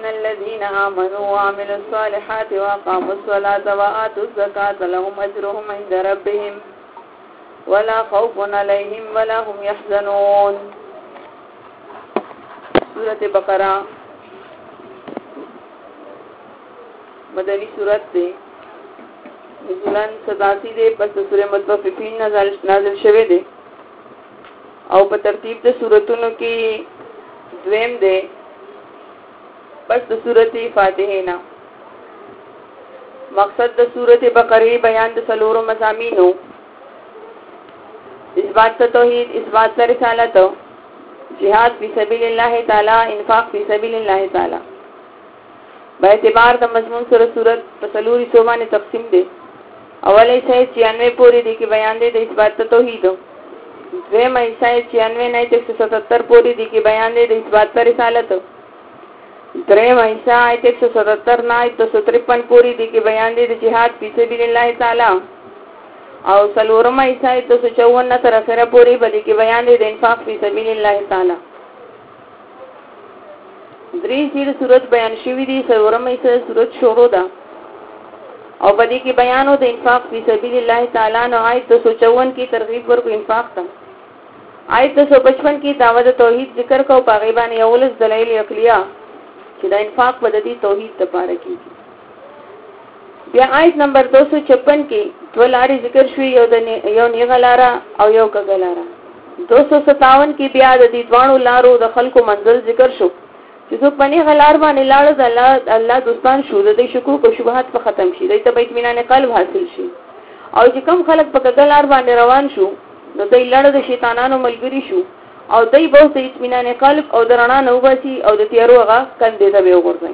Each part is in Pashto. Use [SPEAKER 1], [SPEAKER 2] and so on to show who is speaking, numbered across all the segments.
[SPEAKER 1] الذين آمنوا وعملوا الصالحات وأقاموا الصلاة وآتوا الزكاة لهم أجرهم عند ربهم ولا خوف عليهم ولا هم يحزنون. سورة بقرہ مدنی سورت دے، نزولن 87 دے، پس سورہ مطففین نازل شوه دے او په ترتیب د سورتونو کې دویم دے پس د سورت فاتحه نا. مقصد د سورت بقره بیان د څلورو مضامینو: اثبات توحید، اثبات رسالت، جهاد فی سبیل الله تعالی، انفاق فی سبیل الله تعالی. با اعتبار د مضمون سره سورت په څلوري سومانه تقسیم دي. اول ایسه 96 پوری دی کې بیان دی د اثبات توحید. دویم ایسه 96 نه 177 پوری دی کې بیان دی د اثبات رسالت. دریم ایسه 177 نه 253 پوری دی کې بیان دی د جهاد فی سبیل الله تعالی. او څلورم ایسه 254 تر اخره پوری باندې کې بیان دی د انفاق فی سبیل الله تعالی. درې سیر صورت بیان شوی دی. څلورم ایسه صورت شروع ده او باندې کې بیانو د انفاق فی سبیل الله تعالی. نو آیت 254 کی ترغیب ورکو انفاق ته. آیت 255 کی دعوت توحید ذکر کو پاغي باندې اولس دلایل عقلیه چې د انفاق په دې توحید ته پاره کیږي. بیا آیت نمبر 256 کې ولاري ذکر شوی، یو نیغلارا او یو کګلارا. 257 کې بیا د دې دوانو لارو د خلکو منزل ذکر شو چې څوک باندې غلار باندې لاړ الله دوستان شو د شکوک او شبهات په ختم شي، د ته اطمینان قلب حاصل شي. او چې کوم خلک په کګلار باندې روان شو نو دوی لړ د شیطانانو ملګری شو او دوی به د اطمینان قلب او درنا نو باسي او د تیارو هغه کندې ته به وګورځي.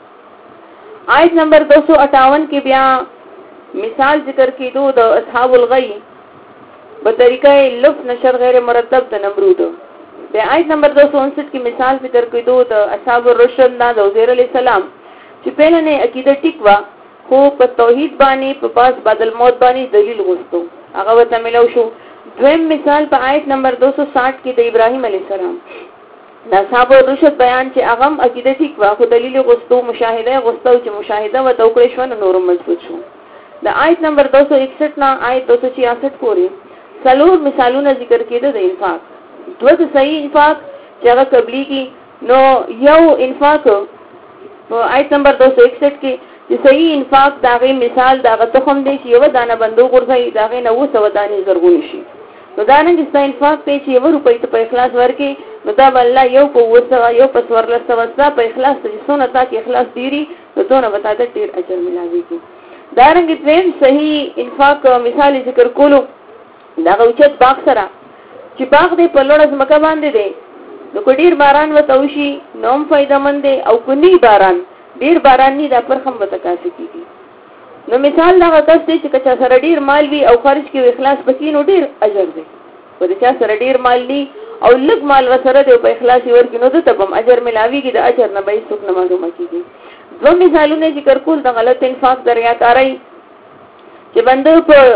[SPEAKER 1] آیت نمبر 258 کې بیا مثال ذکر کېدو د اصحاب الغی په طریقې لفظ نشر غیر مرتب د نمرود. بیا آیت نمبر 259 کې مثال ذکر کېدو د اصحاب الرشد د عزیر علی السلام چې په نه عقیده ټیکوا خو په توحید باندې په پاس بدل موت باندې دلیل غوښتو، هغه وته ملو شو. دویم مثال په آیت نمبر 260 کې د ابراهیم علی السلام د اصحاب الرشد بیان چې هغه عقیده ټیکوا خو دلیل غوښتو، مشاهده غوښتو چې مشاهده و توکل شو نور مضبوط شو. د آیت نمبر 261 نه آیت 266 پورې څلور مثالونه ذکر کېده د انفاق. دوه صحیح انفاق چې هغه قبلی کی، نو یو انفاق په آیت نمبر 261 کې چې صحیح انفاق داغه مثال داغه تخم دی چې یو دانه بندو ګرځي داغه 900 دانې زرغون شي. نو دا نه چې انفاق ته چې 1 روپۍ ته په اخلاص ورکې نو دا الله یو په وسه یو په سورله سوسا په اخلاص ته سونه تا کې اخلاص دیری نو دونه وتا ته ډیر اجر ملاويږي. دا رنګ دیم صحیح انفاق مثال ذکر کولو دا اوچت باغ سره چې باغ دې په لوړ ځمکه باندې دی نو ډیر باران وتوشي نوم فائدہ مند او کني باران ډیر باران نه د پرخم وتکاسي کیږي. نو مثال دا کس دی چې کچا سره ډیر مال وي او خرج کې اخلاص پکې نو ډیر اجر دی. او د چا سره ډیر مال دی او لږ مال وسره دی په اخلاص ورکې نو د تبم اجر ملاويږي، د اجر نه به څوک نه معلومه کیږي. دوه مثالونه ذکر کول د غلط انفاق دریاکاري چې بنده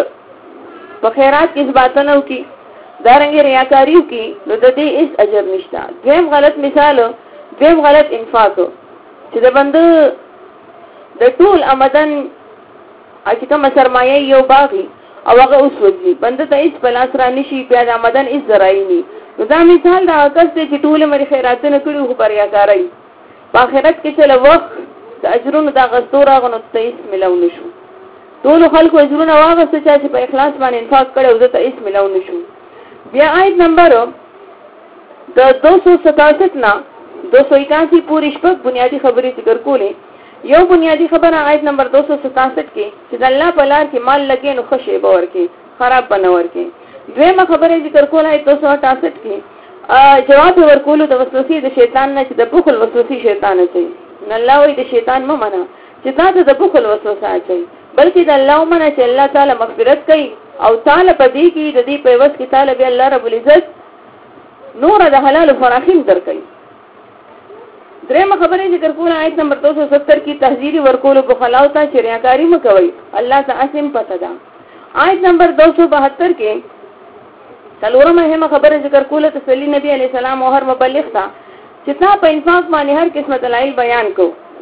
[SPEAKER 1] په خیرات کې ثباتنه وکي دارنګ ریاکاریو کې نو د دې هیڅ اجر نشته. دویم غلط مثال، دویم غلط انفاق چې د بنده د ټول آمدن چې کوم سرمایه یو باغی او هغه اوس وځي بنده ته هیڅ پلاس را نشي، بیا د آمدن هیڅ ذرای نه. نو دا مثال دا کس دی چې ټول مری خیراتونه کړي خو پر ریاکاری په آخرت کې چې له وخت د اجرونو دا غستور غنو ته هیڅ ملو نشو. ټول خلکو اجرونه واغسته چې په اخلاص باندې انفاق کړي او ته هیڅ ملو نشو. بیا آیت نمبر د 267 نا 281 پوری شپږ بنیادی خبرې ذکر کولې. یو بنیادی خبره آیت نمبر 267 کې چې د الله په لار کې مال لګې نو خوشي باور کې خراب بنور کې. دویمه خبره ذکر کوله آیت 268 کې جواب ورکول د وسوسې د شیطان نه چې د بخل وسوسې شیطان اچي. نو الله وی د شیطان مو منه چې دا د بخل وسوسه اچي، بلکې د الله منه چې الله تعالی مغفرت کوي او تعالی په دې کې د دې په وس کې تعالی به الله رب العزت نور د حلال فراخیم درکړي. درېمه خبره ذکر کوله آیت نمبر 270 کې تحذير ورکول په خلاو ته چې ریاکاری مکوي، الله تعالی پته ده. آیت نمبر 272 کې څلورمه مهمه خبره ذکر کوله تسلی نبی علی السلام او هر مبلغ ته چې تا په انفاق باندې هر قسمه دلایل بیان کو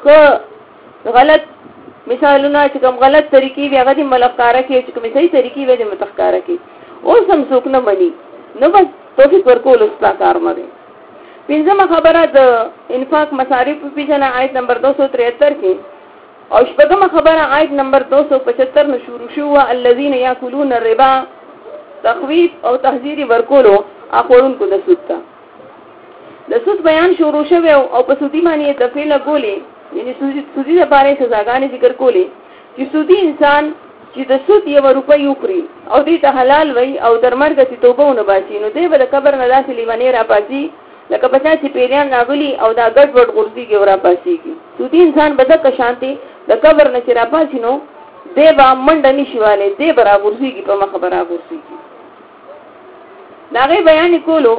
[SPEAKER 1] خو غلط مثالونه چې کوم غلط طریقې وي هغه د ملکاره کې چې کوم صحیح طریقې وي د متخکاره کې اوس هم څوک نه مني نو بس توفیق ورکول استا کار مده. پنځمه خبره د انفاق مصارف په پیژنه آیت نمبر 273 کې او شپږمه خبره آیت نمبر 275 نو شروع شو الذين ياكلون الربا تخویف او تحذير ورکولو اخورن کو د سود ته د سود بیان شروع شوه او په سودی باندې تفصیل غولې یعنی سودی لپاره سزاګانې ذکر کولې چې سودی انسان چې د سود یو روپۍ وکړي او دې ته حلال وي او تر مرګ ته توبه ونه باسي نو دې به د قبر نه داسې لیوانې را پاسي لکه پچا چې پیریان ناغلی او دا ګډ وډ غورځي کې ورا پاسيږي. سودی انسان به د شانتي د قبر نه چې را پاسي نو دې با منډه نشواله دې برا غورځيږي په مخ برا غورځيږي. داغه بیان کولو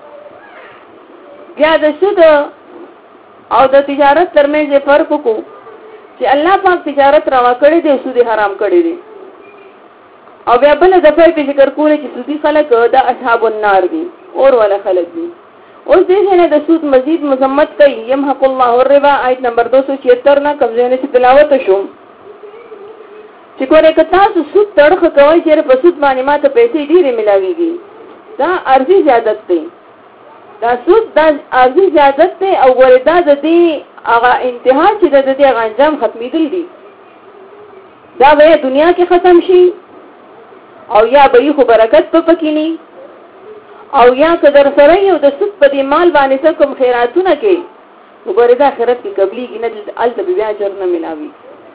[SPEAKER 1] بیا د سود او د تجارت ترمنځ فرق کو چې الله پاک تجارت روا کړی دی سود حرام کړی دی او بیا بل دفعه په ذکر کوله چې سودی خلک د اصحاب النار دي اور ولا خلک دي. اوس دې نه د سود مزید مذمت کوي يمحق الله الربا آیت نمبر 276 نه کمزې نه تلاوت شو چې کومه کتا سود تړخ کوي چې په سود باندې ماته پیسې ډېرې ملاويږي دا ارزي زیادت دی دا سود دا ارزي زیادت دی او وردا د دې هغه انتها چې د دې انجام ختمېدل دي دا به دنیا کې ختم شي او یا به خو برکت په پکینی او یا قدر سره یو د سود په دې مال باندې څه کوم خیراتونه کوي وګورئ آخرت کې قبليږي نه الته بیا اجر نه ملاوي.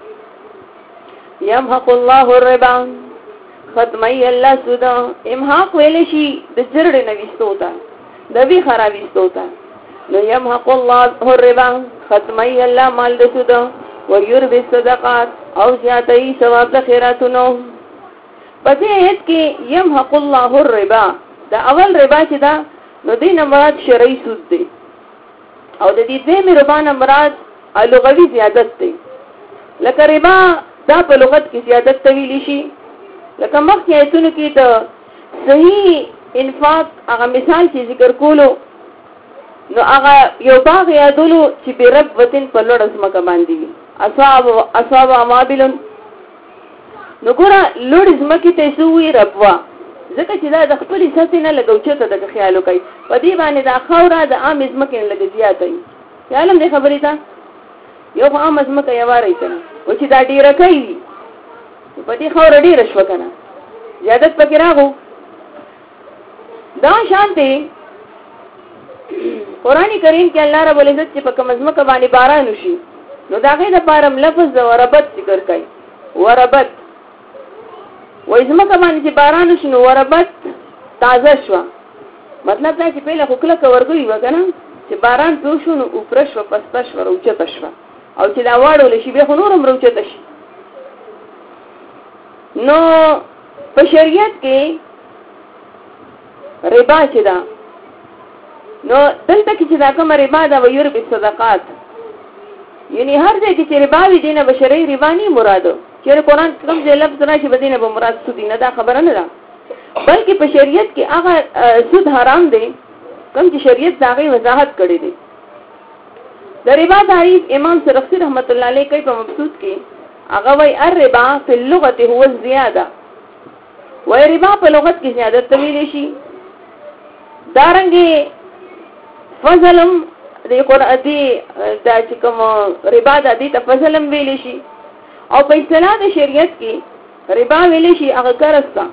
[SPEAKER 1] يمحق الله الربا ختمي الله سود امحاق ویل شي د جرړ نه وستوتا د وی خرابېستوتا نو يمحق الله الربا ختمي الله مال د سود ويربي الصدقات او زیاتې ثواب د خیراتونو. پدې ایت کې يمحق الله الربا دا اول ربا چې دا نو دې نه مراد شرعي سود دی او د دې دې ربا نه مراد لغوي زیادت دی. لکه ربا دا په لغت کې زیادت تویل شي لکه مخکې ایتونو کې د صحیح انفاق هغه مثال چې ذکر کولو نو هغه یو باغ یادولو چې په رب وطن په لوړ ځمکه باندې وي اصحاب امابل نو ګوره لوړ ځمکه ته سوې ربوا ځکه چې دا د خپل ساتي نه لګوچته د خیال کوي په دې باندې دا خوره د عام ځمکې نه لګي زیاته وي. خیالم دې خبرې ته یو عام ځمکه یې واره کنه او چې دا ډیره کوي په دې خوره ډیره شو کنه زیادت پکې راغو دا شانتي قرآنی کریم کې الله رب العزت چې په کوم ځمکه باندې باران وشي نو دا غي د بارم لفظ وربت ذکر کوي وربت وای ځمکه باندې چې باران وشي نو وربت تازه شو مطلب دا چې پیله خو کله ورګوي وکنه چې باران پوښو نو اوپرش و پستش و روچته شو او چې دا واړو لشي به نورم روچته شي. نو په شریعت کې ربا چې دا نو دلته کې چې دا کوم ربا دا وير به صدقات یعنی هر ځای کې چې ربا وي دینه بشری ربا نه مرادو چې قرآن کوم ځای لفظ راشي بدینه به مراد سود نه دا خبره نه ده بلکې په شریعت کې هغه سود حرام دی کوم چې شریعت داغه وضاحت کړی دی. د ربا تعریف امام سرخسی رحمت الله علیه کوي په مبسوط کې هغه وای الربا فی اللغه هو الزیاده وای ربا په لغت کې زیادت تویل شي دارنګي فضلم د قرآن دی دا چې کوم ربا د دې تفضلم ویل شي او په اصطلاح د شریعت کې ربا ویل شي هغه ګرستا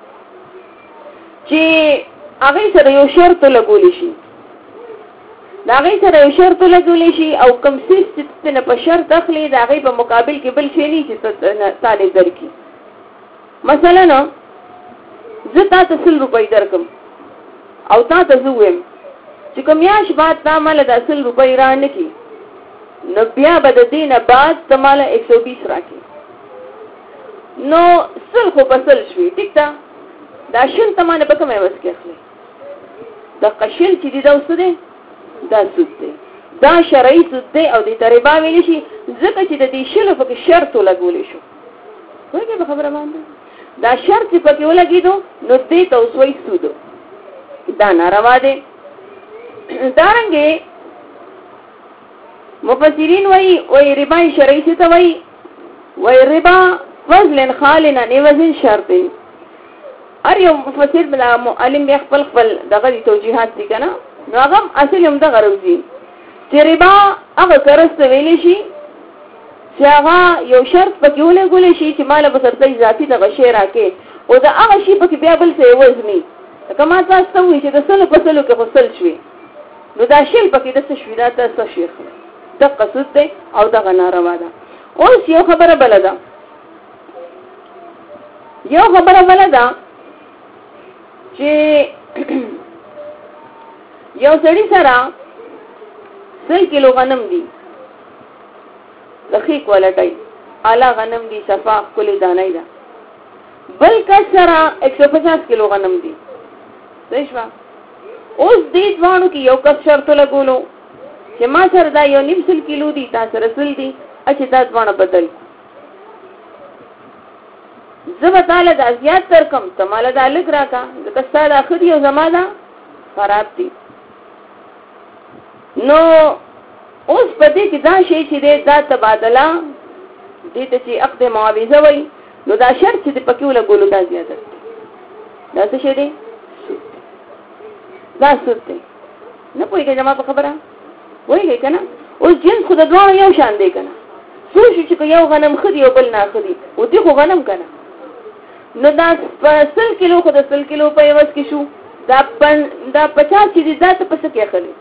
[SPEAKER 1] چې هغه سره یو شرط لګول شي دا هغه سره یو شرط لګول شي او کوم څه چې نه په شرط داخلي دا هغه په مقابل کې بل شي نه چې تعالی درکې. مثلا زه تاسو 100 روپۍ درکم او تاسو زویم چې کوم یاش بعد تا مال د 100 روپۍ را نه کی نو بیا به د دینه بعد تماله 120 راکې نو سل خو پسل شوي ټیک ده دا شل تمانه په کومه وس کې اخلي دا قشل چې دا وسه ده دا سود دی دا شرعي سود دی او د تربا ویل شي ځکه چې د دې شل په کې شرط لګول شو وایي په خبره باندې دا شرط په کې ولګیدو نو دې ته وسوي سود دا ناروا دی. دارنګه مفسرین وای ربا شرعي څه ته وای ربا فضل خالنا نوزن شرط ار یو مفسر بلا معلم بیا خپل دغه توجیهات دي کنه نو هغه اصل هم دغه راوځي چې ربا هغه کرست ویل شي چې هغه یو شرط پکې ولګول شي چې مال به سرته اضافي دغه شی راکې او دا هغه شی پکې بیا بل څه وزني کما تاسو وایي چې د سلو په سلو کې فصل شوي نو دا شی پکې د څه شوي دا تاسو شیخ د قصد دی او دغه ناروا ده اوس یو خبره بل ده چې یو سړی سره 100 کیلو غنم دي لخي کوالټي اعلی غنم دي صفا کلی دانای ده بل کس سره 150 کیلو غنم دي صحیح شو اوس دې ځوانو کې یو کس شرط لګولو چې ما سره دا یو 9 کیلو دي تاسو رسول دي اچھا دا ځوانه بدل زما تعالی د ازیات تر کم تماله د الګ راکا د کستا د اخر یو زما دا خراب دي نو اوس پدې کې دا شی چې دا تبادله دې ته چې عقد معاوضه وای نو دا شرط چې پکې ولګولو دا زیاته دا څه شی دی دا څه دی نه پوهیږي جما په خبره وایي کنه اوس جنس خو د دوه یو شان دی کنه څو چې یو غنم خدي او بل نه خدي او دې خو غنم کنه نو دا 100 کیلو خو د 100 کیلو په یوس کې شو دا 50 چې دا ته پس کې اخلي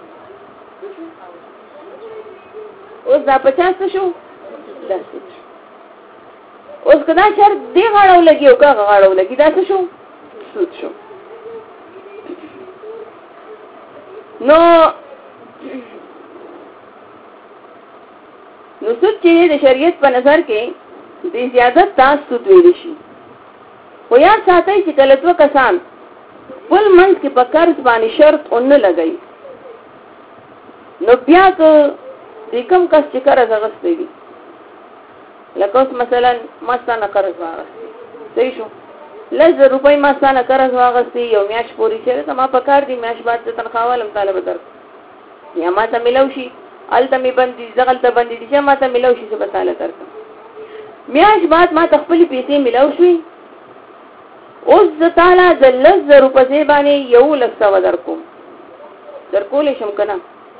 [SPEAKER 1] اوس دا 50 شو دا اوس کدا شر دی غاړو لګي او کا غاړو لګي دا څه شو سود شو نو سود چې د شریعت په نظر کې د زیادت تاسو سود ویل شي خو یا ساتي چې کله دوه کسان خپل منځ کې په قرض باندې شرط اون لګي نو بیا که د کوم کس چې قرض غوښتي دي لکه اوس مثلا ما ستانه قرض واغستې صحیح شو 1,000 روپۍ ما ستانه قرض واغستې یو میاشت پورې چې ما په کار دي میاشت بعد تنخواه ولم طالب در یا ما ته ملو شي الته می بندي زغلته بندي دي چې ما ته ملو شي څه بتاله درکم میاشت بعد ما خپل پیسې ملو شي اوس د تعالی د 1,000 روپۍ باندې یو لک څو درکوم درکولې شم کنه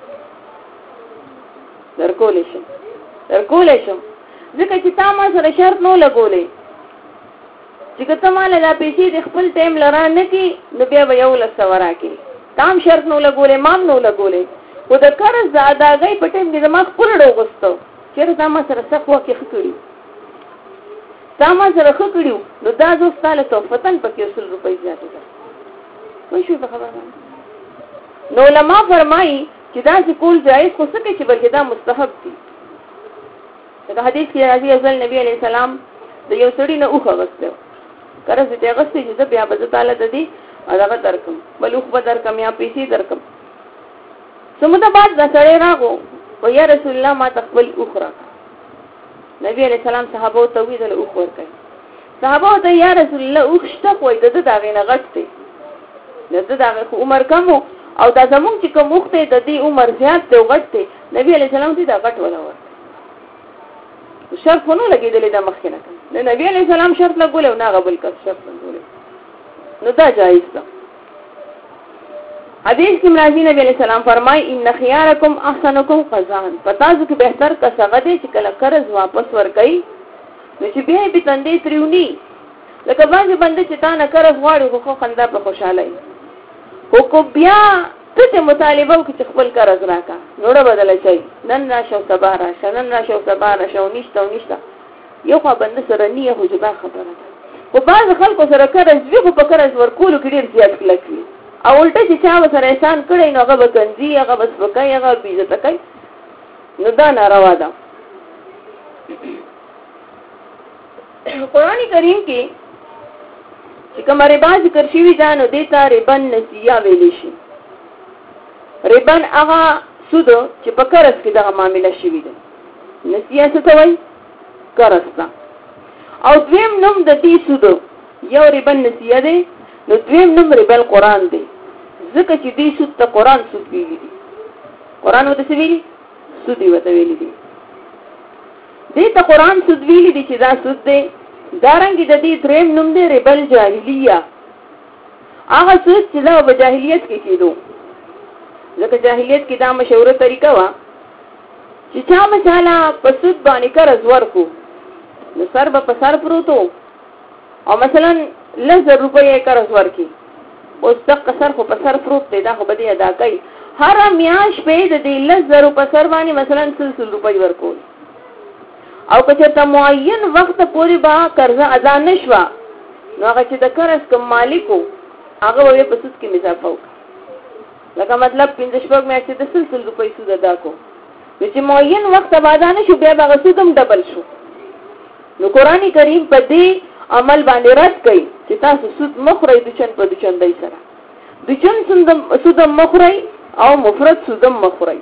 [SPEAKER 1] درکولې شم ځکه چې تا ما سره شرط نو لګولې چې کته مال لا پیسې د خپل ټیم لرا نه کی نو بیا یو لک څو راکې تام شرط نو لګولې مام نو لګولې و د قرض د اداګۍ په ټیم کې زما خپل ډوغستو چیرې تا ما سره سخوا کې خکړي تا ما سره خکړیو نو دا زوستاله توفتن پکې 100 روپۍ زیاته ده وای شو په خبره نو علماء فرمایي چې دا کول جایز خو څه کې چې بلکې دا مستحب دي دا حدیث کې راځي ازل نبی علی السلام د یو سړي نه اوخه غوښته قرض ته غوښته چې بیا به تعالی د دې هغه درکم بل اوخ به درکم یا پیسې درکم سمته بعد دا سړی راغو او یا رسول الله ما تقبل اخرى نبی علیہ السلام صحابه ته وی دل اوخ ورکړي صحابه ته یا رسول الله اوخ شته کوی د دغه نه غټته دغه عمر کم او دا زمون چې کوم وخت د دې عمر زیات دی غټته نبی علیہ السلام دې دا غټ ولا ور شرط نو لګیدل د مخکنه نه نبی علیہ السلام شرط لګول او نه غبل کس شرط لګول نو دا جایز ده حدیث کې راځي نبی علیہ السلام فرمای ان خيارکم احسنکم قضاء پتا ځو کې بهتر کس هغه دی چې کله قرض واپس ورکړي نو چې بیا به تندې تریونی لکه باندې باندې چې تا نه قرض غواړي خو خندا په خوشاله هو کو بیا ته مطالبه وکړي چې خپل قرض راکا نوړه بدل شي نن راشو سبا راشو نشته یو خو باندې سره نیه هو جدا خبره ده او بعض خلکو سره قرض وی خو په قرض ورکول کې ډیر زیات کلکی او ولټه چې چا سره احسان کړي نو هغه بکنځي هغه بس وکای هغه بیزت کوي نو دا ناروا ده قرآن کریم کې چې کوم ربا ذکر شوی دا نو دیتا ربن نسیه ویل شي ربن هغه سود چې په قرض کې دغه معاملې شوی ده نسیه څه ته وایي قرض ده او دویم نوم د دې سود یو ربن نسیه ده نو دویم نوم ربا القرآن دی ځکه چې دې سود ته قرآن سود ویلي دي قرآن وته څه ویلي سود وته ویلي دي. دې ته قران سود ویلي دي چې دا سود دی. دارنګه د دې دریم نوم دی ربل جاهلیه. هغه سود چې دا په جاهلیت کې کېدو. ځکه جاهلیت کې دا مشهوره طریقه وا چې چا مثلا په سود باندې قرض ورکو نو سر به په سر پروتو او مثلا 1000 روپۍ قرض ورکي اوس دغه سر خو په سر پروت دی دا خو به ادا کوي هر میاش په دې 1000 په سر باندې مثلا 300 روپۍ ورکول او که چېرته معین وخت پورې با قرض ادا نشوه نو هغه چې د قرض کوم مالکو هغه به په سود کې اضافه وکړي لکه مطلب 15 میاشتې د 300 روپۍ سود ادا کو چې معین وخت بعد نه شو بیا هغه سود هم ډبل شو نو قرآن کریم په دې عمل باندې رد کوي چې تاسو سود مخورئ دچن په دچن دای سره دچن سود مخورئ او مفرد سود مخورئ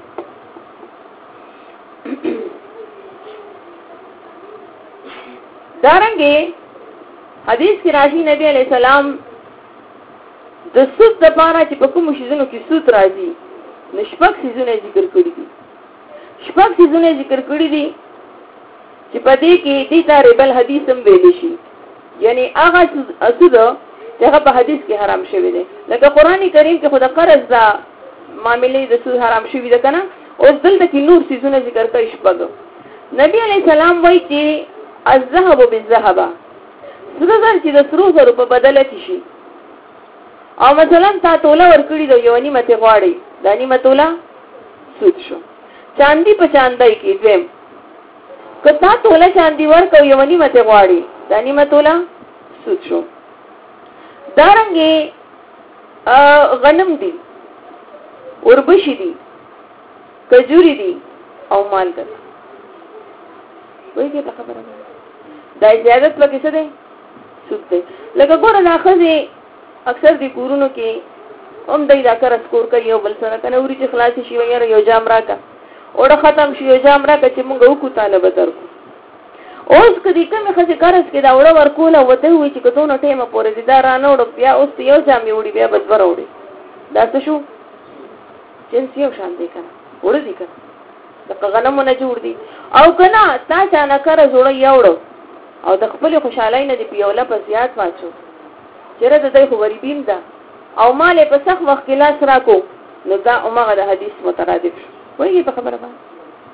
[SPEAKER 1] دارنګه حدیث کې راځي نبی علی السلام د سود د پاره چې په کوم شیزونو کې سود راځي نشپک شیزونه ذکر کړی دي شپک شیزونه ذکر کړی دي چې په دې کې دې تاره بل حدیث هم ویل شي یعنی هغه سود چې هغه په حدیث کې حرام شوی دی لکه قرآن کریم کې خدا قرض دا معاملې د سود حرام شوی ده کنه اوس دلته کې نور شیزونه ذکر کوي شپک نبی علی السلام وایي چې الذهب بالذهب سره چې د سرو زرو په بدله کې شي او مثلا تا توله ورکړي د یو نیمه ته غواړي دا نیمه توله سود شو چاندي په چاندای کې دویم کتا توله چاندي ورکو یو نیمه ته غواړي دا نیمه توله سود شو دارنګي غنم دي اوربشي دي کجوري دي او مالګه وایي ته خبره دا زیادت پکې څه دی سود دی لکه ګوره دا خزي اکثر دی کورونو کې هم دای دا کار سکور کوي یو بل سره کنه وري چې خلاص شي وایره یو جام راکا اوړه ختم شي یو جام راکا چې موږ وکړو طالب درکو اوس کدي کوم خزي کارس کې دا وړه ورکول او ته وی چې کتونه ټیمه پورې دي دا رانه وړ بیا اوس یو جام وړي بیا بدبر وړي دا څه شو جنس یو شان دی کنه وړ دي کنه دا غنمونه جوړ دي او کنه تا چا نه کار جوړ یوړو او د خپل خوشحالای نه دی پیوله په زیات واچو چیرې د دې خو غریبین ده او مال په سخت وخت کې لاس راکو نو دا عمره د حدیث مترادف وایي په خبره باندې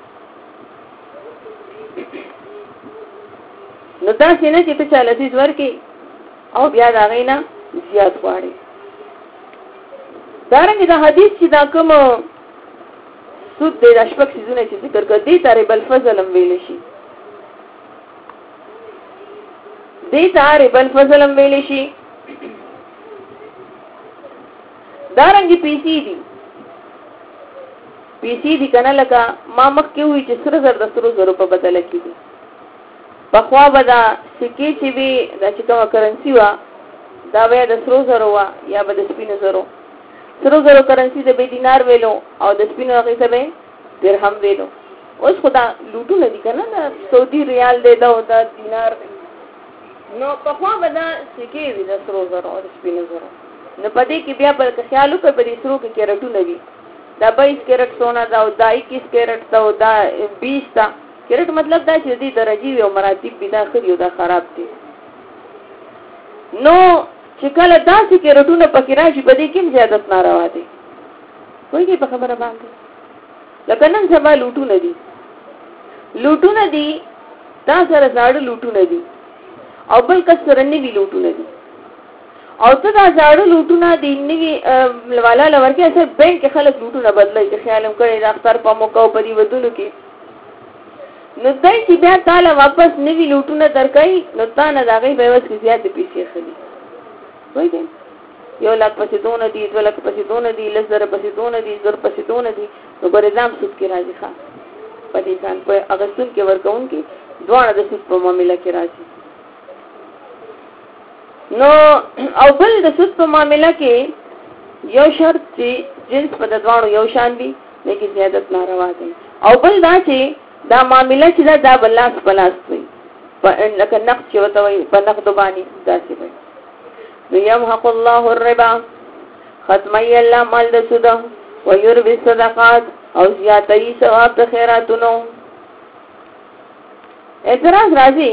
[SPEAKER 1] نو دا څنګه چې په چاله دې ورکی او بیا دا غینا زیات غواړي دارنګه د حدیث چې دا کوم سود د شپږ سيزونه چې ذکر کړي تارې بل فضل هم ویل شي دې تارې بل فضل هم ویل شي دارنګي پیسي دي کنه لکه ما مخکې وی چې سره زر د سرو زرو په بدله کې دي په خوا بدا سکه چې وی د چې کومه کرنسي وا دا وې د سرو زرو وا یا به د سپینو زرو سرو زرو کرنسي د به دینار ویلو او د سپینو هغه څه به درهم ویلو اوس خدا لوټو نه دي کنه د سعودي ریال دی دا او د دینار نو په خوا بدا سکه وی د سرو زرو او د سپینو زرو نو پدې کې بیا بل خیال وکړ په دې سرو کې کیرټونه دي دا 22 کیرټ سونا دا او دا 21 کیرټ دا او دا 20 تا کیرټ مطلب دا چې دې درجه او مراتب به داخلي او دا خراب دي نو چې کله داسې کیرټونه پکې راشي په دې کې زیادت ناروا دي وایي په خبره باندې لکه نن سبا لوټونه دي دا سره زاړه لوټونه دي او بل کس سره نوي لوټونه دي او ته دا زاړه لوټونه دي نوي والا لورکه اثر بینک خلک لوټونه بدلای چې خیالم کړي د اختر په موقع په دې ودونو کې نو دای چې بیا تعالی واپس نوي لوټونه درکای نو تا نه داغي به وس زیات پیسې خلی وای دي یو لاک پسې دون دي 2 لاک پسې دون دي 10,000 پسې دون دي 1000 پسې دون دي نو ګورې دام سود کې راځي ښا پدې ځان په اگستون کې ورکون کې دوه د سود په معاملې کې راځي نو او بل د سود په معاملې کې یو شرط چې جنس په دوانو یو شان وي لیکن زیادت ناروا دي او بل دا چې دا معاملې چې دا بلاس پلاس وي په لکه نقد چې وته وي په نقد باندې داسې وي نو يمحق الله الربا ختمي الله مال د سود او يربي الصدقات او زیاتې ثواب د خیراتونو. اعتراض راځي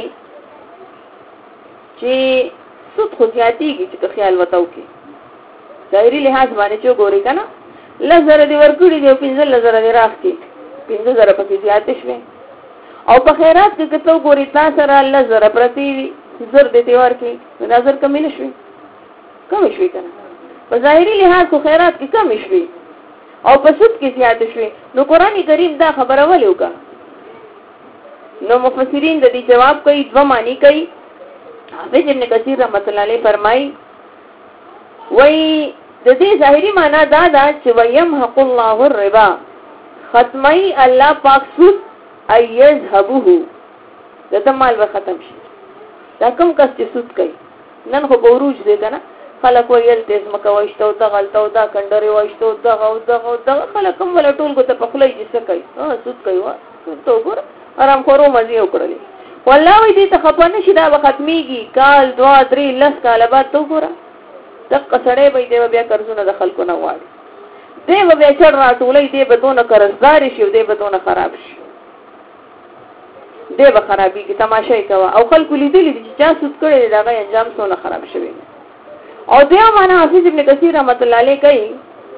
[SPEAKER 1] چې سود خو زیاتېږي چې خیال وتاو کې ظاهري لحاظ باندې چې ګوري کنه 10,000 دی ورکړي دی 15,000 دی راځي 15,000 پکې زیاتې شوي او په خیرات کې کته ګوري تاسو سره 10,000 پرتی زر دې دی ورکړي نظر کمی نشوي کم شوي کنه په ظاهري لحاظ خو خیرات کې کم شوي او په سود کې زیاتې شوي. نو قرآن کریم دا خبره ولې وکړه؟ نو مفسرین د دې جواب کوي دوه معنی کوي. حافظ ابن کثیر رحمۃ اللہ علیہ فرمایي وای د دې ظاهري معنا دا ده چې ويمحق الله الربا ختمي الله پاک سود ايذهبه د مال به ختم شي. دا کوم کس چې سود کوي نن خو بوروج دی کنه خلک ویل تیز مکه واشتو دا غلطو دا کندري واشتو دا خلک هم ولا ټول کو ته په خلای چې څه کوي سود کوي وا ته وګور آرام خورو مزي وکړلې والله وي دې ته خپنه شي دا ختميږي کال 2 3 10 کال بعد تو ګور دغه سړی به دې بیا قرضونه د خلکو نه واړي دې به چړ راټولې دې به دونه قرضدار شي دې به دونه خراب شي دې به خرابي کی تماشا کوي او خلکو لیدلې چې چا سود کړي دا انجام څونه خراب شوی او بیا معنا حافظ ابن کثیر رحمۃ اللہ علیہ کوي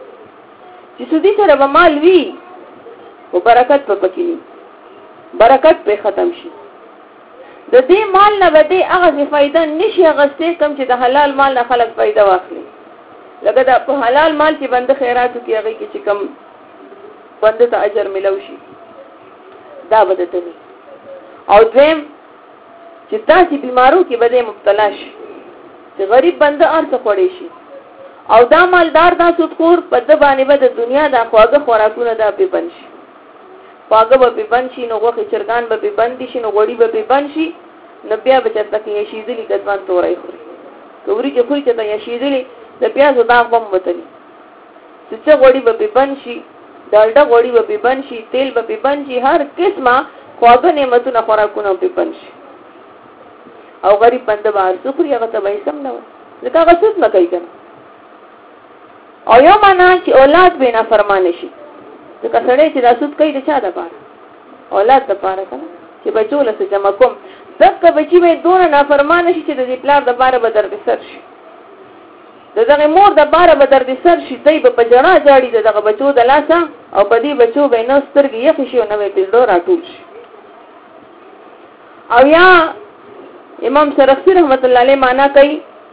[SPEAKER 1] چې سودی سره به مال وی او برکت په پکې برکت په ختم شي د دې مال نه به دې هغه فائدہ نشي غسته کم چې د حلال مال نه خلک فائدہ واخلي لکه دا په حلال مال چې بند خیراتو کې هغه کې چې کم بند ته اجر ملو شي دا بدته نه او دویم چې تاسو بیمارو کې بده مبتلا شي چې غریب بنده ارڅ خوړې شي او دا مالدار دا سودخور په د باندې به د دنیا د خواږه خوراکونه دا په بن شي خواږه به بن شي نو غوخه چرګان به بند شي نو غوړي به بن شي نو بیا به چرته کې شیدلی کتمان تورای خوري کوری چې خوري چې دا شیدلی د پیازو دا بم وتلی چې غوړي به بن شي دالډا غوړي به بن شي تیل به بن شي هر قسمه خواږه نعمتونه خوراکونه به بن شي او غریب بنده بار سخري هغه ته به سم نه ځکه هغه څه نه کوي کنه او یو معنا چې اولاد به نه فرمانه شي ځکه سړی چې راسود کوي د چا د پاره اولاد د پاره کنه چې بچو له جمع کوم ځکه بچي به دونه نه فرمانه شي چې د دې پلار د پاره به درد سر شي دغه مور د پاره به درد سر شي دای په جنا جاړي دغه بچو د لاسه او په دې بچو به نو سترګې یخ شي او نو په ډور راټول شي. او یا امام سرخسی رحمت اللہ علیہ مانا کوي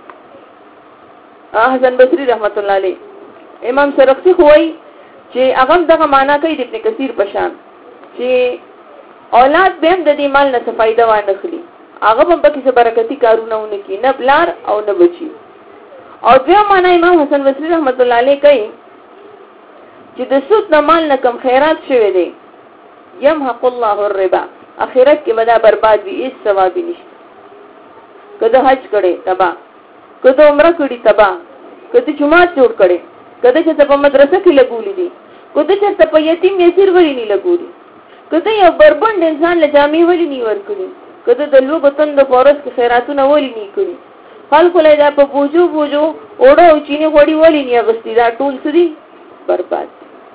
[SPEAKER 1] حسن بصری رحمت اللہ علیہ امام سرخسی خوئی چې هغه دغه معنا کوي د ابن کثیر په شان چې اولاد به هم د دې مال نه فائدہ وانه خلی هغه هم پکې برکتی کارونه ونه کی نه بلار او نه بچي. او بیا معنا امام حسن بصری رحمت اللہ علیہ کوي چې د سود نه مال نه کم خیرات شوی دی یمحق الله الربا اخرت کې ودا برباد وي هیڅ ثواب نشته. کده حج کړي تبا کده عمره کړي تبا کده جمعه جوړ کړي کده چې په مدرسه کې لګولې دي کده چې په یتیم یسیر وری نه لګولې کده یو بربند انسان لجامي ولی نه ور کړی کده د لوګ تند فورس کې خیراتونه ولی نه کړی خلکو له دا په بوجو اوړو او چینه وړي ولی نه غستې دا ټول سړي برباد.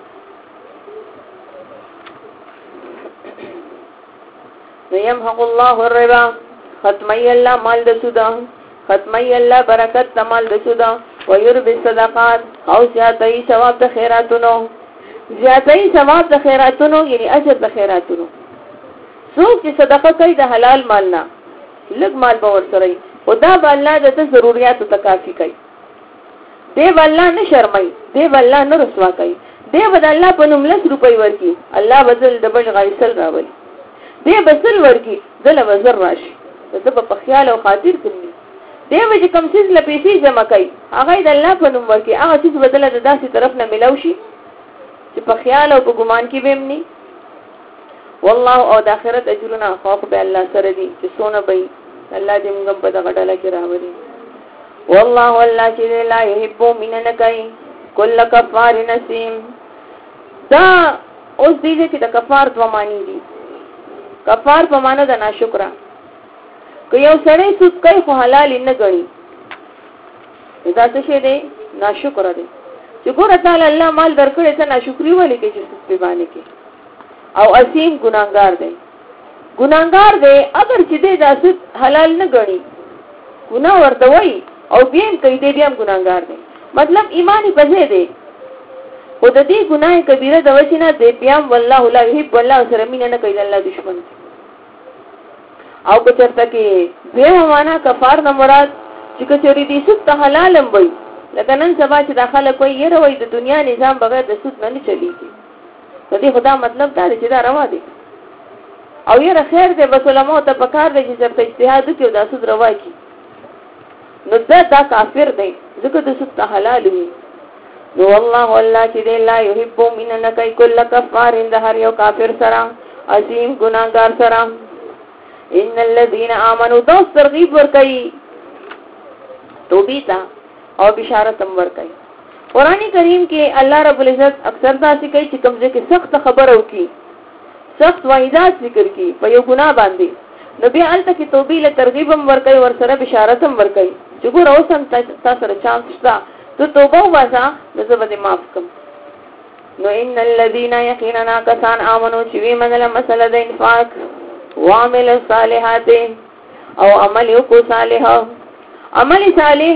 [SPEAKER 1] یمحق الله الربا ختمی الله مال د سودا ختمی الله برکت مال د سودا ويربي صدقات او زیاتې ثواب د خیراتونو زیاتې ثواب د خیراتونو یعنی اجر د خیراتونو. څوک چې صدقه کوي د حلال مال نه لږ مال به ورسره خدا به الله د ضرورت ته کافي کوي دی الله نه شرمای دی الله نه رسوا کوي دی به الله په نوم 100 روپۍ ورکی الله بدل دبل غایسل راولي دی بسل ورکی دله وزر راشي د په خیال او خاطر کوي دی وجه کوم څه له پیسې جمع کوي هغه د الله په نوم ورکی هغه څه بدله د داسې طرف نه ملو شي چې په خیال او په ګمان کې به مني. والله او د آخرت اجرنا خوف به الله سره دي چې سونه به الله دې موږ په دغه ډله کې راوړي. والله والله چې لا يحب من نکای کل کفار نسیم. دا اوس دې چې د کفار دوه معنی دي. کفار په معنا د ناشکر که یو سړی سود کوي خو حلال نه غني دا څه شی دی ناشکر دی چې ګوره تعالی الله مال درکړي ته ناشکری ولې کې چې سود په باندې کې او اسیم ګناهګار دی اگر چې دې د سود حلال نه غني ګناه ورته وای او بیا کوي دې بیا ګناهګار دی مطلب ایمانی پځې دی او د دې ګناه کبیره د وجنه دې بیا والله لا يحب والله سره مين نه کوي الله دشمن او که چرته کې به معنا کفار نه مراد چې کچوري دې سود حلالم وای لکه نن سبا چې داخله کوي یې روي د دنیا نظام بغیر د سود نه چلیږي د دې خدا مطلب دا چې دا روا دي او یې خیر دې بس علماء ته پکار دي چې چرته اجتهاد وکړي د سود روا کی نو دا کافر دی ځکه د سود حلال وي نو والله چې دې لا يحب من نکای کل کفار اند هر یو کافر سره عظیم ګناهګار سره ان الذين امنوا دوس ترغیب ور کوي توبې تا او بشارت هم ور کوي قرآن کریم کې الله رب العزت اکثر داسې کوي چې کوم ځای کې سخت خبره وکي سخت وعیدات ذکر کی په یو ګناه باندې نبی الته کې توبې له ترغیب هم ور کوي ور سره بشارت هم ور کوي چې ګور اوسم تاسو سره چانس شته ته توبه واسه نو زه به معاف کوم نو ان الذين يقيننا كسان امنوا چې وی منله مسله د انفاق وعمل الصالحات او عمل کو صالح عمل صالح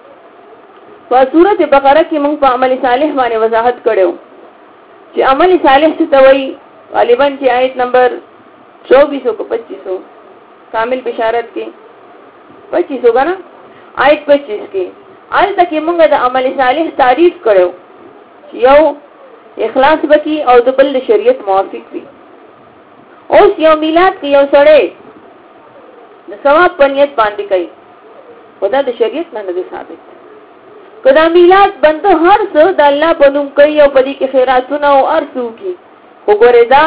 [SPEAKER 1] په سورۃ بقره کې موږ په عمل صالح باندې وضاحت کړو چې عمل صالح څه ته وایي غالبا چې آیت نمبر 24 کو 25 کامل بشارت کې 25 غنا آیت 25 کې آل تک موږ د عمل صالح تعریف کړو چې یو اخلاص وکي او د بل شریعت موافق وي اوس یو میلاد کې یو سړی د ثواب پنیت باندې کوي خدا د شریعت نه نه ثابت کدا میلاد بنده هر څه د الله په نوم کوي او په دې کې خیراتونه او ارسو کی وګوره دا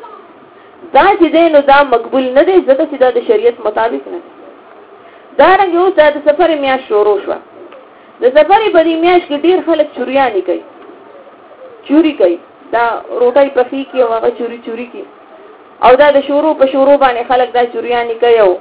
[SPEAKER 1] چې دینو دا مقبول نه دی ځکه چې دا د شریعت مطابق نه دا رنګ یو د سفر میاش شروع شو د سفر په دې میاش کې ډیر خلک چوریانی کوي چوری کوي دا روټي پخې کې او هغه چوری کوي او دا د شروع په شروع باندې خلک دا چوریانی کوي او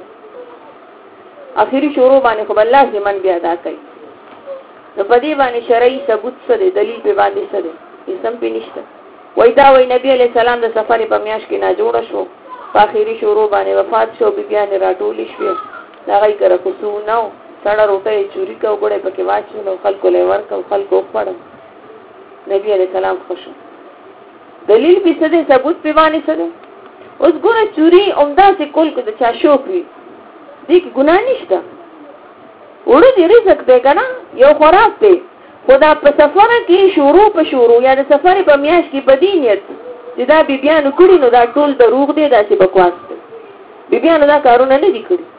[SPEAKER 1] اخیری شروع باندې خو الله زمن بیا ادا کوي نو په دې باندې شرعي ثبوت سره دلیل په باندې سره اسم په نشته وای دا وای نبی علی السلام د سفر په میاش کې نه جوړ شو په اخیری شروع باندې وفات شو بیا نه راټول شو دا غي کړه کوڅو نو سړی روټي چوری کو غړې پکې واچو خلکو له ورکو خلکو پړ نبی علی السلام خوشو دلیل په څه ثبوت په باندې سره اوس ګوره چوری عمده سے کول کو د چا شوق وي دې کې ګناه نشته وړو دې رزق دی کنه یو خوراک دی خدا په سفر کې شروع یا د سفر په میاش کې بدینیت چې دا بیبيانو کړي نو دا ټول دروغ دی دا چې بکواس دی بیبيانو دا کارونه نه دي کړی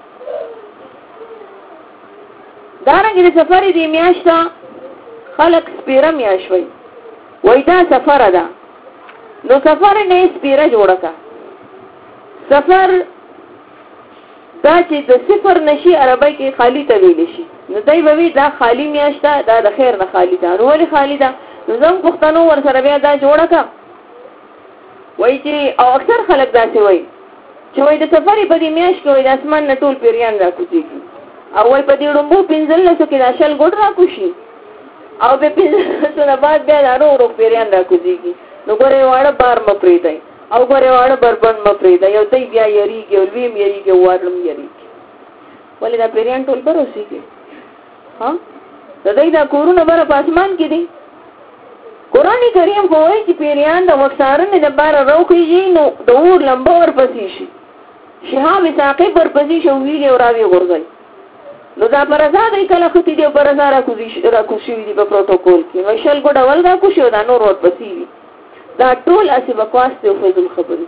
[SPEAKER 1] دا رنګ د سفر دی میاش ته خلق سپیره میاش وای دا سفر ده نو سفر نه سپیره جوړه کا سفر دا چې د صفر نشي عربی کې خالی ته ویل شي نو دای به وی دا خالی میاشته دا د خیر نه خالی ده نو ولې خالی ده نو زم پښتنو ور سره بیا دا جوړه کا وای چې او اکثر خلک دا څه وای چې وای د سفر په دې میاش کې وای د اسمان نه ټول پیریان راکوځي او وای په دې ډمبو پنځل لسو کې د شل ګډ راکوشي او به پنځل سره بعد بیا ورو پیریان راکوځي نو ګوره واړه بار مپری دی او ګوره واړه بربند مپری دی یو دای بیا یریږي او ویم یریږي وارلم یریږي ولې دا پیریان ټول بروسيږي ها د دې دا کورونه بر په اسمان کې دي قران کریم خو وایي چې پیریان د وختارنه د بار روخیږي نو د اور لمبه ور پسې شي شهاب ثاقب ور پسې شو ویږي او راوي غورځي نو دا پر ازاد کله خو دې پر ازاد راکوشي دي په پروتوکول کې وشل ګډ ول دا کوشي دا نور ور پسې وي دا ټول اسی بکواس ته فضل خبرې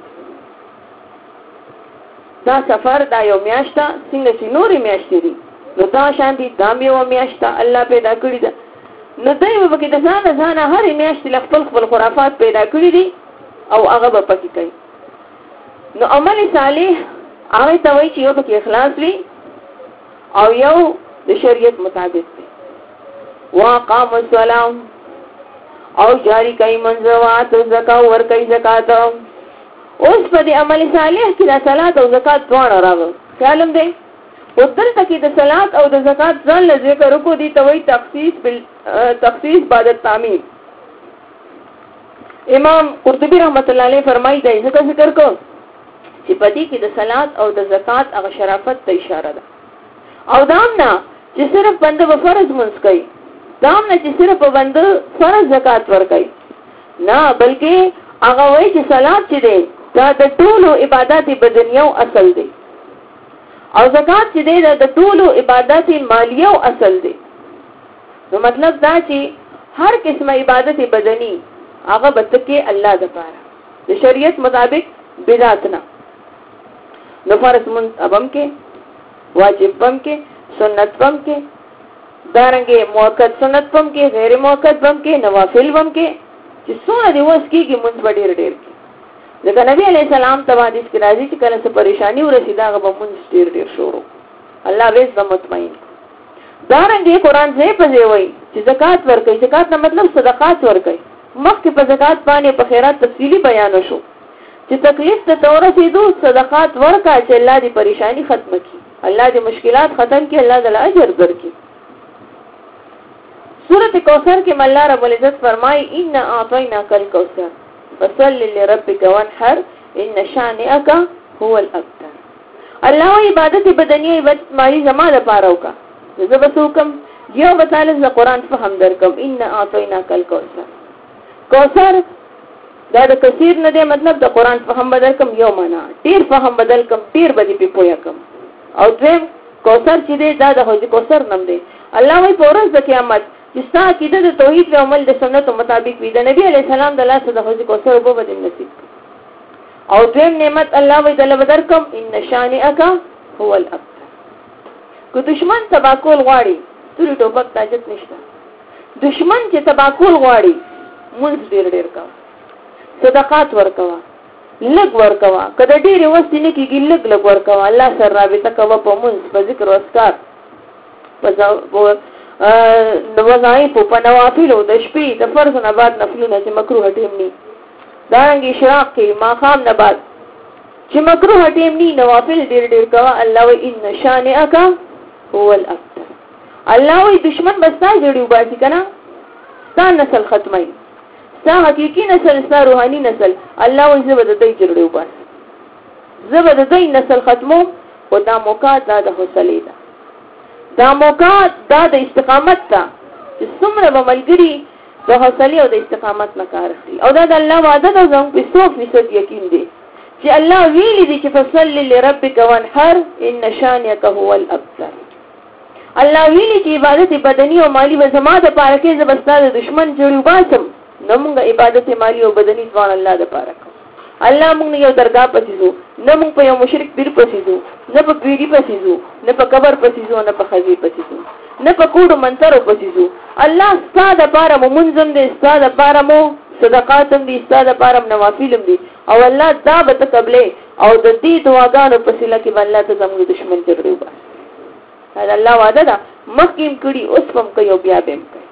[SPEAKER 1] دا سفر دا یو میاشته څنګه چې نورې میاشتې دي نو دا شان دي دا یو میاشته الله پیدا کړی ده نو دوی به کې د ځان هر میاشتې خپل خرافات پیدا کړی دي او هغه به پکې کوي نو عمل صالح هغه ته وایي چې یو پکې اخلاص وي او یو د شریعت مطابق وي واقام السلام او جاری کوي منځوات او زکات ور کوي زکات اوس په دې عمل صالح کې د صلات او زکات دواړه راغلي خیالم دی ودلته کې د صلات او د زکات ځان له ذکر کو دي ته وایي تخصیص بعد التعمیم. امام قرطبي رحمت الله علیه فرمایي دی ځکه ذکر کو چې پدې کې د صلات او د زکات هغه شرافت ته اشاره ده. او دام نه چې صرف بنده په فرض منځ کوي، دام نه چې صرف بنده فرض زکات ور کوي، نه بلکې هغه وایي چې صلات چې دی دا د ټولو عبادت بدنیو اصل دی او زکات چې دی دا د ټولو عبادت مالیو اصل دی. نو مطلب دا چې هر قسمه عبادت بدنی هغه بتکه الله د پاره د شریعت مطابق بدعت نه. نو فرض من ابم کې واجب بم کې سنت بم کې دارنګه موقت سنت بم کې غیر موقت بم کې نوافل بم کې چې څونه دی وس کېږي مونږ ډېر ډېر کې. ځکه نبی علیہ السلام ته حدیث کې راځي چې کله څه پریشانی ورسیدا هغه به مونږ ډېر ډېر شروع الله به زما مطمئن. دارنګه قرآن دې په ځای وایي چې زکات ورکړي. زکات نه مطلب صدقات ورکړي. مخکې په زکات باندې په خیرات تفصیلی بیان شو چې تکلیف ته ورسېدو صدقات ورکړه چې الله دې پریشانی ختم کړي، الله دې مشکلات ختم کړي، الله دې اجر درکړي. سورۃ کوثر کې الله رب العزت فرمایي ان اعطیناک الکوثر فصل لربک وانحر ان شانئک هو الابتر. الله عبادت بدنی عبادت مالی زما لپاره وکا زه به حکم یو بتاله ز قرآن فهم درکم ان اعطیناک الکوثر. کوثر دا د کثیر نه دی مطلب د قرآن فهم بدل کم یو معنا ډیر فهم بدل کم ډیر بدی په پویا کم. او دویم کوثر چې دی دا د حوض کوثر نوم دی. الله وی په ورځ د قیامت چې ستا عقیده د توحید او عمل د سنت مطابق وي د نبی علی السلام د لاس د حوض کوثر وبو بد نصیب. او دویم نعمت الله وی دل بدر کم ان شانئک هو الابتر. کو دشمن تباکول غواړي توري ټوپک تاجت نشته. دشمن چې تباکول غواړي مونږ ډیر ډیر کا صدقات ورکوا لګ ورکوا کله ډیر وستې نه کیږي لګ لګ ورکوا الله سره رابطه کوا په مونږ په ذکر او اسکار په وظایف په نوافل او د شپې د فرض نه بعد نفلونه چې مکروه ټیم ني دانګ اشراق کې ماقام نه بعد چې مکروه ټیم ني نوافل ډیر ډیر کوا الله و ان شانئک هو الابتر. الله وی دشمن بستا جوړیو باسي کنه ستا نسل ختمای ستا حقیقی نسل ستا روحانی نسل الله وی زبد دای جوړیو باس زبد دای نسل ختمو او دا موقع دا د حوصله ده دا موقع دا د استقامت ته چې څومره به ملګری د حوصله او د استقامت نه کار اخلي. او دا د الله وعده ده زموږ په 100% یقین دی چې الله ویلي دي چې فصل لربک وانحر ان شانئک هو الابتر. الله ویلي چې عبادت بدنی او مالی به زما د پاره کې زبستا د دشمن جوړو باسم نو موږ عبادت مالی او بدنی ځوان الله د پاره کوو. الله موږ یو درگاه پسیزو نه موږ په یو مشرک پیر پسیزو نه په پیری پسیزو نه په قبر پسیزو نه په خزی پسیزو نه په کوډو منترو پسیزو. الله ستاسو لپاره مونږم دي ستاسو لپاره مو صدقاتم دي ستاسو لپاره نوافلم دي او الله دا به تقبلې او د دې دعاګانو په سیله کې الله ته زموږ دشمن جوړو بس. دا الله وعده ده مخکیم کړي اوس هم کوي او بیا به هم کوي.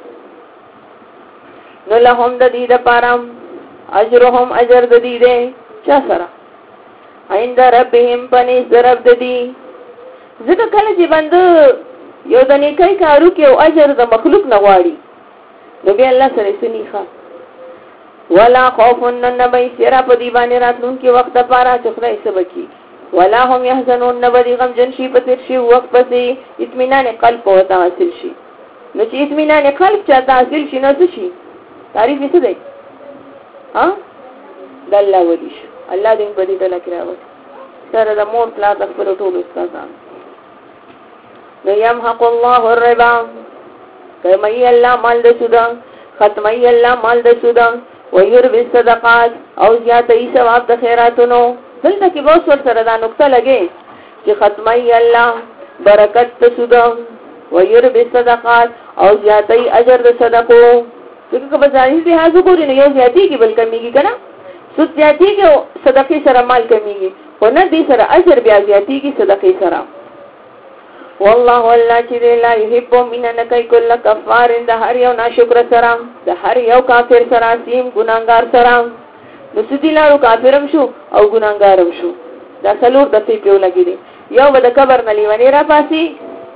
[SPEAKER 1] نو لهم د دې لپاره اجرهم اجر د دې ده چا سره عند ربهم پنځ رب د دې ځکه کله چې بند یو د نیکي کارو کې او اجر د مخلوق نه غواړي نو بیا الله سره سنیخه ولا خوف النبي سرا په دی باندې راتلون کې وخت لپاره چې خدای سبکی ولا هم يحزنون نبدي غم جن شي په تیر شي وخت پسې اطمینان قلب او حاصل شي. نو چې اطمینان قلب چاته حاصل شي نو څه شي تعریف یې څه دی ها د الله ولي شو الله دې په دې ډول کې راوړي سره د مور پلا د خپل ټول استادان. نو يمحق الله الربا کمای الله مال د سودا ختمای الله مال د سودا ويربي الصدقات او زیاتې ثواب د خیراتونو. دلته کې به څور سره دا نقطه لګي چې ختمای الله برکت د سودا ويربي الصدقات او زیاتې اجر د صدقو. څنګه په ځاني دې حاضر کوی نه یو زیاتې کې بل کمیږي کنه سود زیاتې کې صدقې سره مال کمیږي خو نه دې سره اجر بیا زیاتې کې صدقې سره. والله والله چې لا يحب من نکای کل کفار د هر یو ناشکر سره د هر یو کافر سره سیم ګناګار سره نو سدي لارو کافرم شو او ګناګارم شو دا څلور د څه پیو لګی دي یو به د قبر نه لیونی را پاسي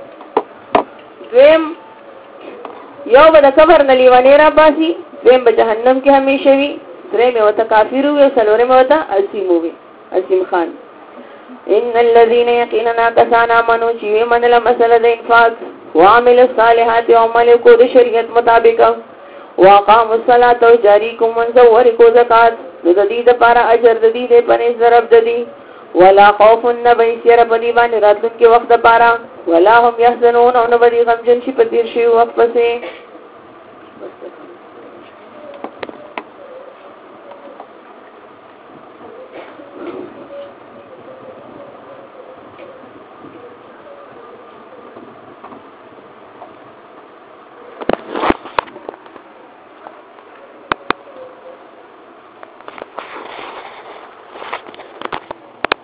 [SPEAKER 1] دویم یو به د قبر نه لیونی را پاسي دویم به جهنم کې همیشه وي دریم وته کافر وي او څلورم وته اسیم وي اسیم خان ان الذين يقيننا كسانا منو چې من له مسله د انفاق وعمل الصالحات وعمل کو د شریعت مطابق واقام الصلاه او جاری کوم منزور کو زکات د دې لپاره اجر د دې په نظر د دې ولا خوف النبي سير بدی باندې راتلون کې وخت لپاره ولا هم يحزنون او نو بدی غم جن شي په تیر شي وخت پسې